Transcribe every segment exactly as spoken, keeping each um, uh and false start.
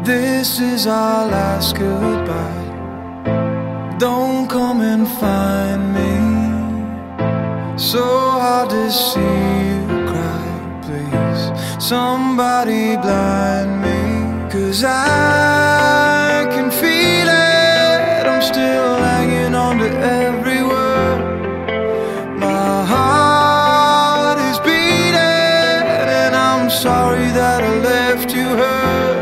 This is our last goodbye. Don't come and find me. So hard to see you cry. Please, somebody blind me. 'Cause I can feel it. I'm still hanging on to every word. My heart is beating, and I'm sorry that I left you hurt.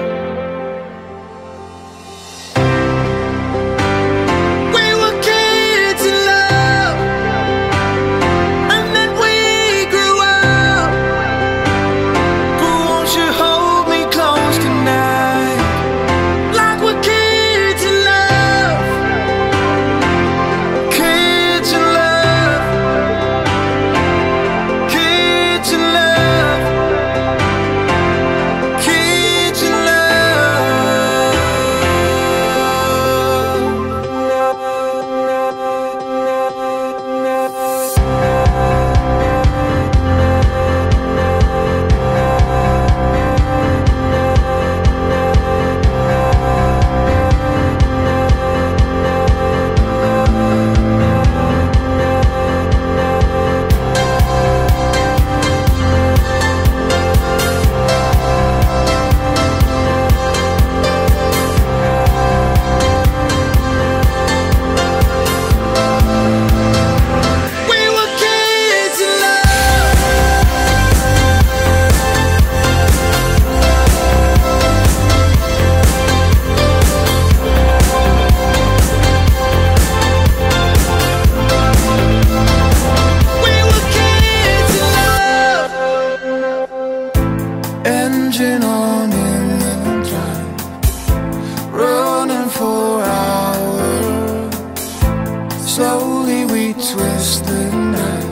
Engine on in the drive, running for hours. Slowly we twist the night.